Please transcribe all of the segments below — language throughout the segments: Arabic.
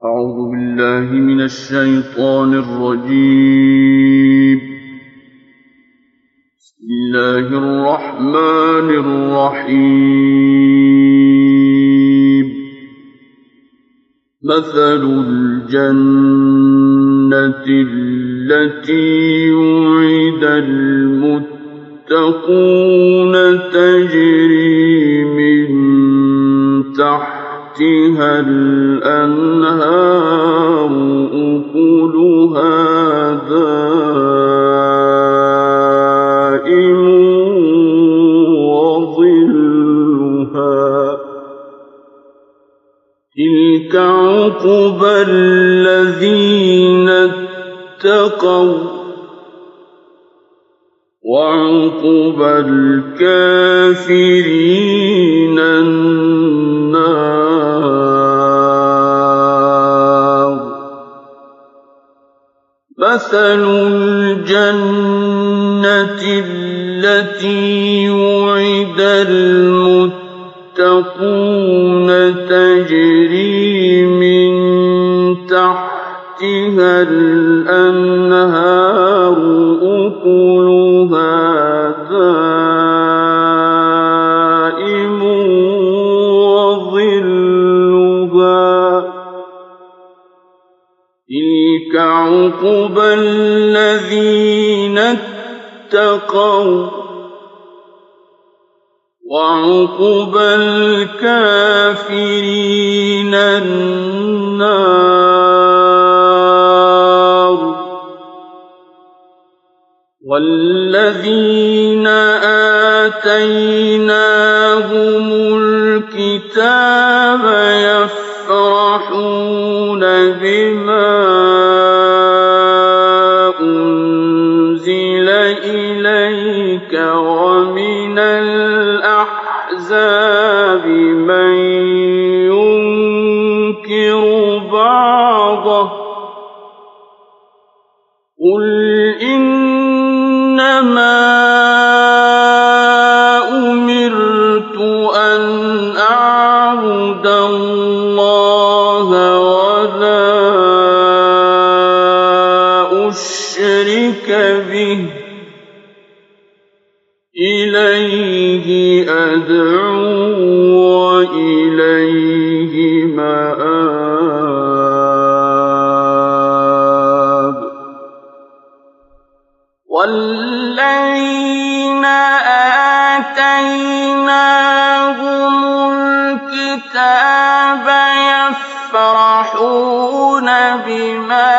أعوذ بالله من الشيطان الرجيم. بسم الله الرحمن الرحيم. مثل الجنة التي وعد المتقون تجري من تحتها الأنهار أكلها دائم وظلها تلك عقبى الذين اتقوا وعقبى الكافرين النار. مثل الجنة التي وعد المتقون تجري من تحتها الأنهار أكلها دائم وظلها تلك عقبى الذين اتقوا وعقبى الكافرين النار. والذين آتيناهم الكتاب يفرحون بما أنزل إليك ومن الأحزاب من ينكر بعضه قل إنما أمرت أن أعبد الله ولا أشرك به إليه أدعو وإليه مآب. والذين آتيناهم الكتاب يفرحون بما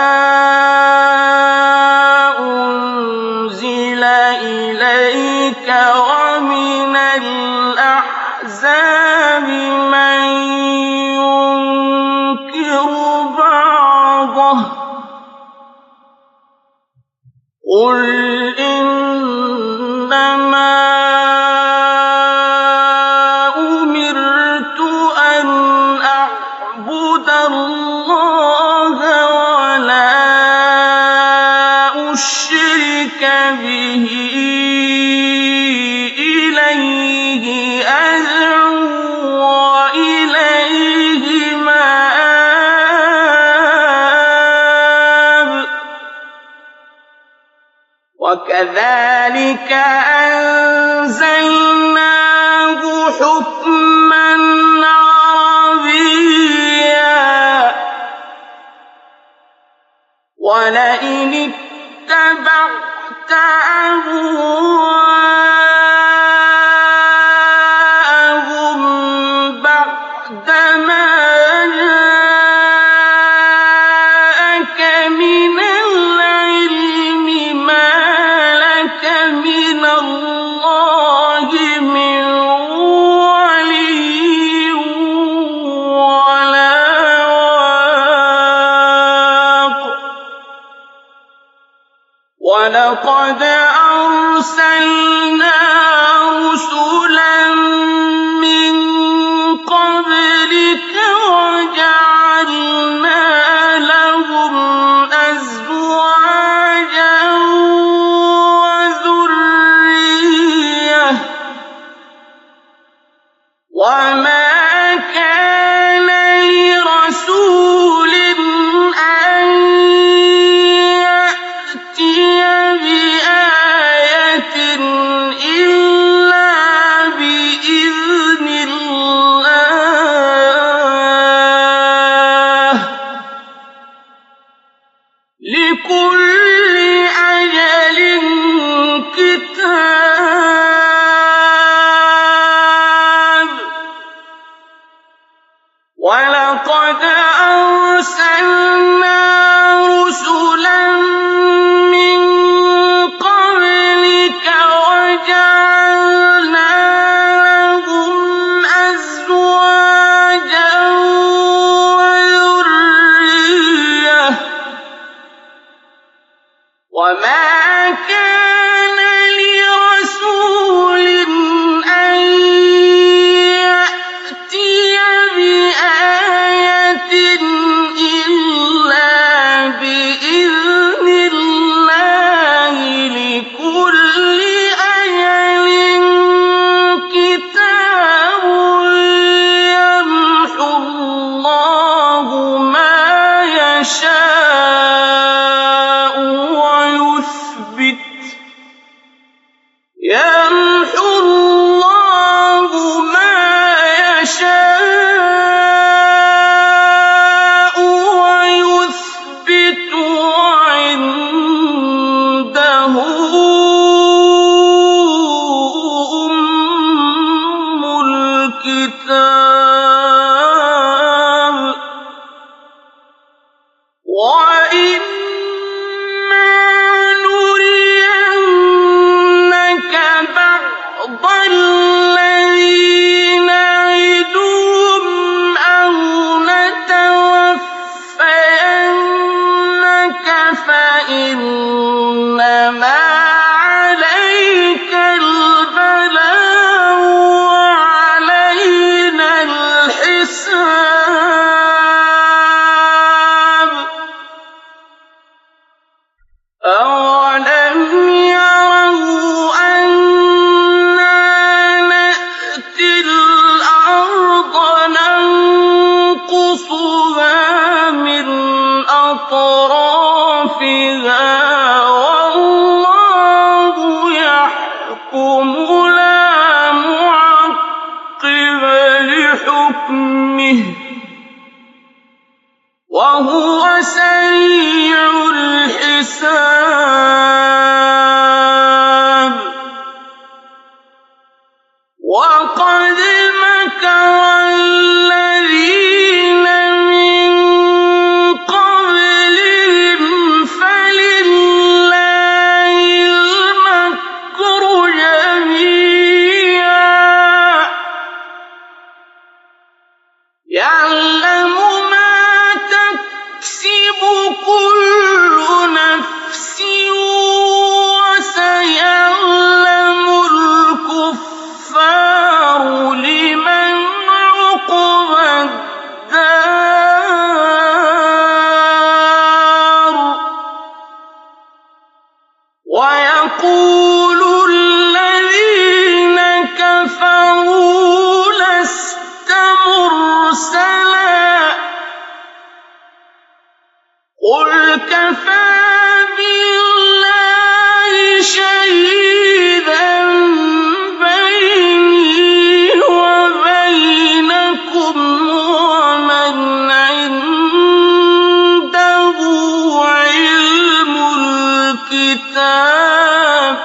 أنزل إليك ومن الأحزاب من ينكر بعضه قل إنما أمرت أن أعبد الله ولا أشرك به إليه أدعو وإليه مآب. وكذلك أنزلناه حكما عربيا ولئن اتبعت أهواءهم بعدما جاءك من العلم ما لك من الله من ولي ولا واق. ولقد أرسلنا رسلا من قبلك وجعلنا لهم أزواجا وذرية وما كان لرسول وهو سريع الحساب وقد مكر الذين من قبلهم فلله المكر جميعا يعلم ما تكسب كل نفس وسيعلم الكفار لمن عقبى الدار ويقول الذين كفروا لست مرسلا قل كفى بالله شهيدا بيني وبينكم ومن عنده علم الكتاب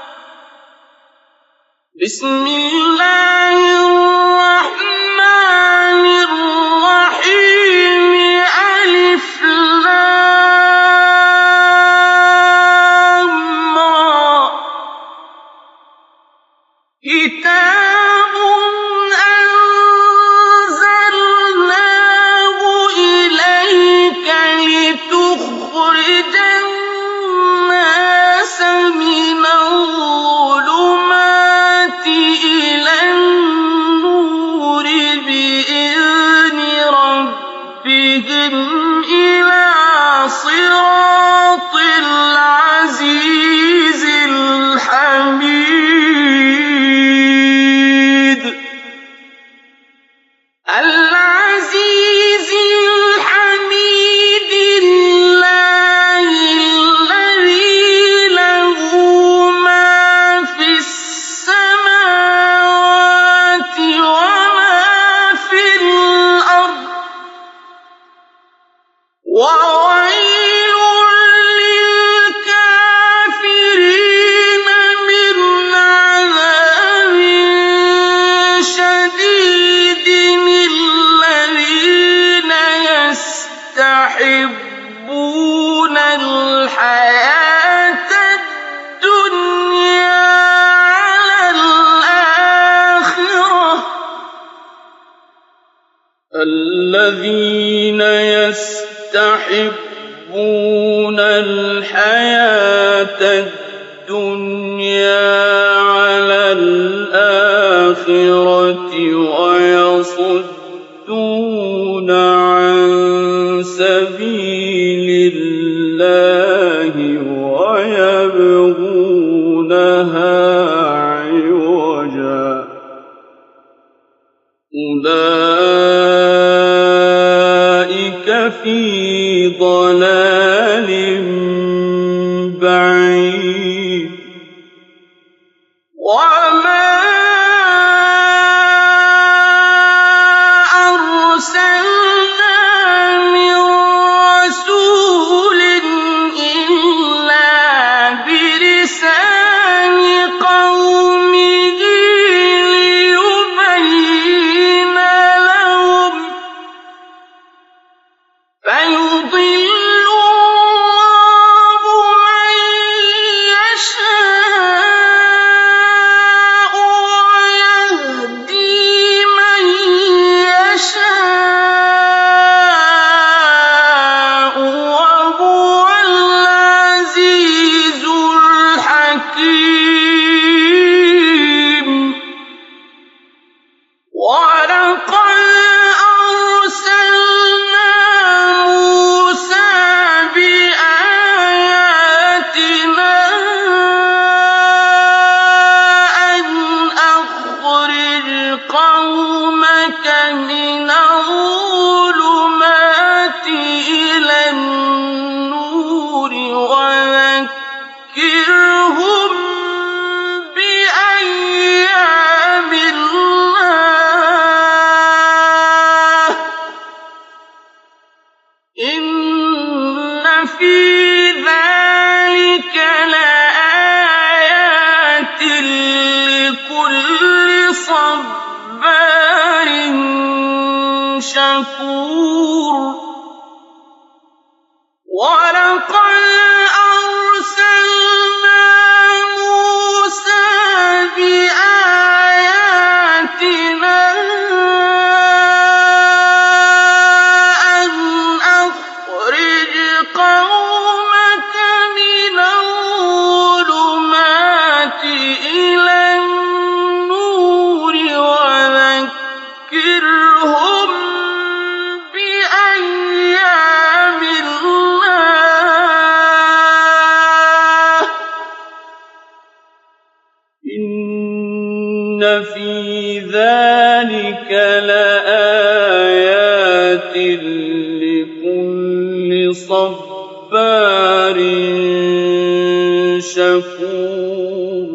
بسم الله الرحمن الرحيم ألف لام را كتاب أنزلناه إليك لتخرج الناس من الظلمات إلى النور بإذن ربهم إلى صراط العزيز الحميد العزيز الحميد الله الذي له ما في السماوات وما في الأرض وويل للكافرين من عذاب شديد الذين يستحبون الحياة الدنيا على الآخرة الذين يستحبون الحياة الدنيا على الآخرة ويصدون عن سبيل الله ويبغونها عوجا أولئك في ضلال بعيد وما أرسلنا من رسول إلا بلسان قومه ليبين لهم فيضل الله من يشاء ويهدي من يشاء وهو العزيز الحكيم ولقد أرسلنا موسى إِنَّ فِي ذَٰلِكَ لَآيَاتٍ لِّكُلِّ صَبَّارٍ شَكُورٍ وَلَقَدْ أَرْسَلْنَا مُوسَىٰ بِآيَاتِنَا أَنْ أَخْرِجْ قَوْمَكَ مِنَ الظُّلُمَاتِ إِلَى النُّورِ وَذَكِّرْهُم بِأَيَّامِ اللَّهِ ۚ إِنَّ فِي ذَٰلِكَ لَآيَاتٍ لِّكُلِّ صَبَّارٍ شَكُورٍ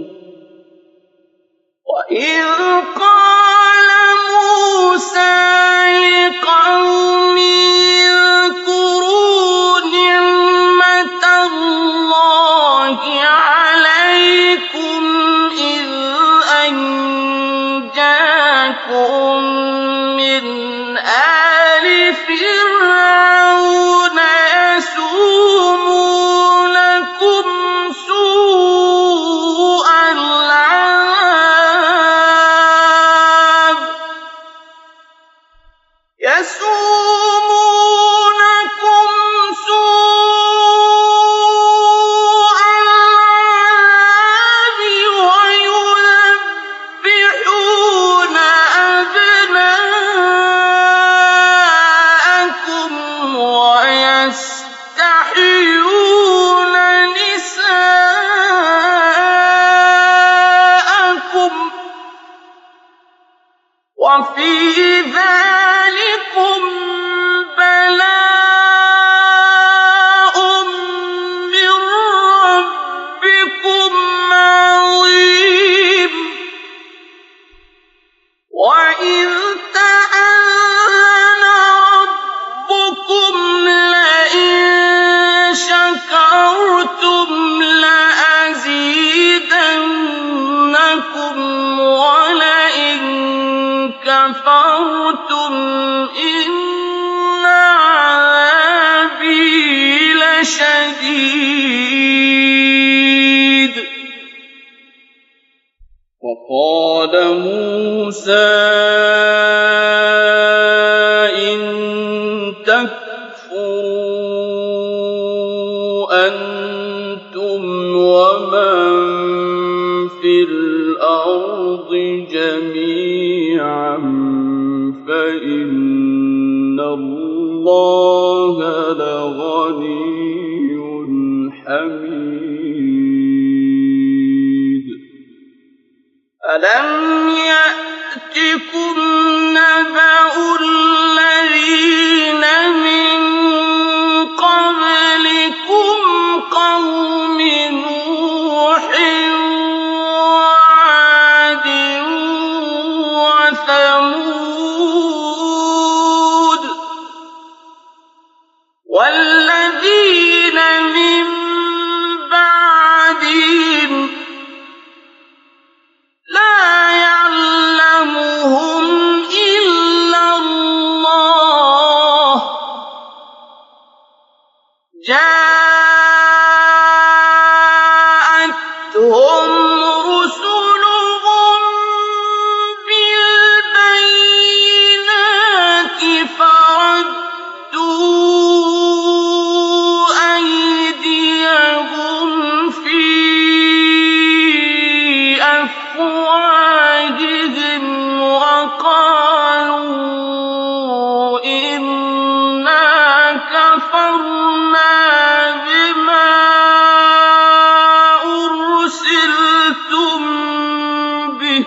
وَإِذْ قَالَ مُوسَىٰ لِقَوْمِهِ اذْكُرُوا نِعْمَةَ اللَّهِ عَلَيْكُمْ إِذْ أَنجَاكُم مِّنْ آلِ فِرْعَوْنَ يَسُومُونَكُمْ سُوءَ الْعَذَابِ وَيُذَبِّحُونَ أَبْنَاءَكُمْ وَيَسْتَحْيُونَ نِسَاءَكُمْ ۚ وَفِي ذَٰلِكُم بَلَاءٌ مِّن رَّبِّكُمْ عَظِيمٌ وَإِذْ تَأَذَّنَ رَبُّكُمْ لَئِن شَكَرْتُمْ لَأَزِيدَنَّكُمْ وَلَئِن كَفَرْتُمْ إِنَّ عَذَابِي لَشَدِيدٌ وَقَالَ مُوسَىٰ إِن تَكْفُرُوا أَنتُمْ وَمَن فِي الْأَرْضِ جَمِيعًا فَإِنَّ اللَّهَ لَغَنِيٌّ حَمِيدٌ أَلَمْ يَأْتِكُمْ نَبَأُ الَّذِينَ مِن قَبْلِكُمْ قَوْمِ نُوحٍ وَعَادٍ وَثَمُودَ وَالَّذِينَ مِن بَعْدِهِمْ لَا يَعْلَمُهُمْ إِلَّا اللَّهُ ۚ جَاءَتْهُمْ رُسُلُهُم بِالْبَيِّنَاتِ فَرَدُّوا أَيْدِيَهُمْ فِي أَفْوَاهِهِمْ وَقَالُوا إِنَّا كَفَرْنَا بِمَا أُرْسِلْتُم بِهِ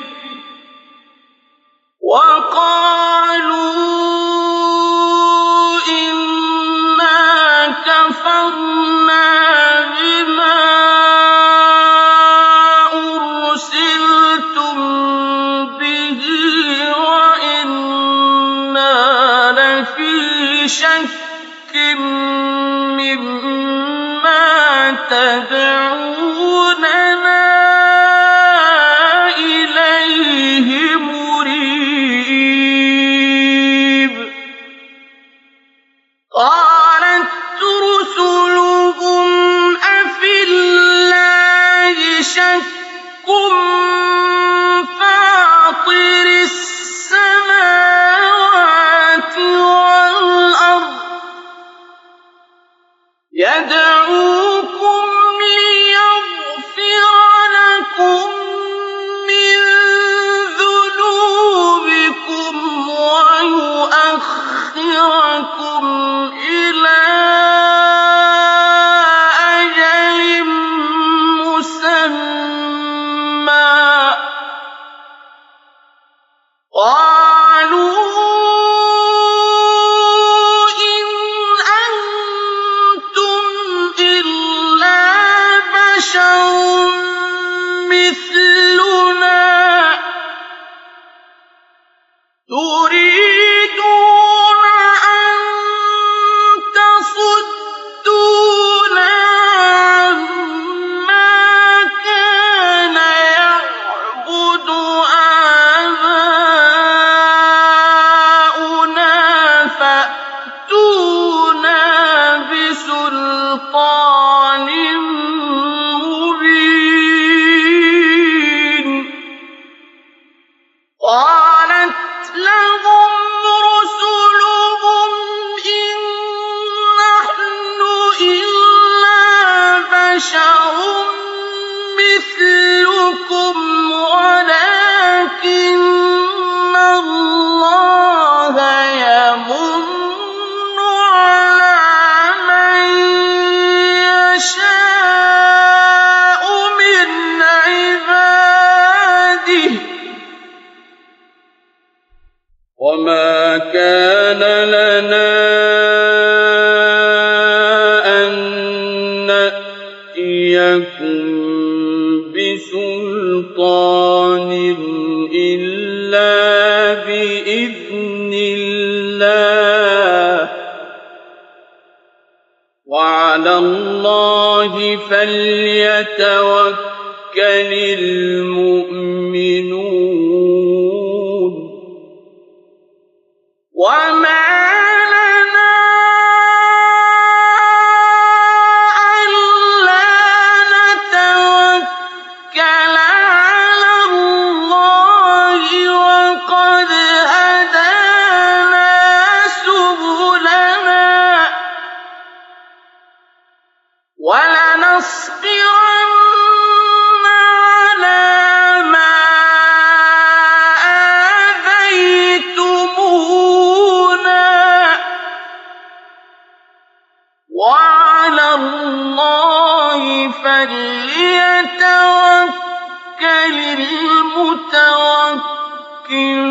وَإِنَّا لَفِي شَكٍّ مما تدعوننا إليه مريب قالت رسلهم أفي الله شك فاطر السماوات والأرض يدعوكم ليغفر لكم من ذنوبكم ويؤخركم إلى أجل مسمى قالوا إن أنتم إلا بشر مثلنا تريدون أن تصدونا عما كان يعبد آباؤنا فأتونا بسلطان مبين قالت لهم رسلهم إن نحن إلا بشر مثلكم ولكن الله يمن على من يشاء من عباده وما كان لنا أن نأتيكم بسلطان إلا بإذن الله وعلى الله فليتوكل المؤمنون وما لنا ألا نتوكل على الله وقد هدانا سبلنا ولنصبرن على ما آذيتمونا وعلى الله فليتوكل المتوكلون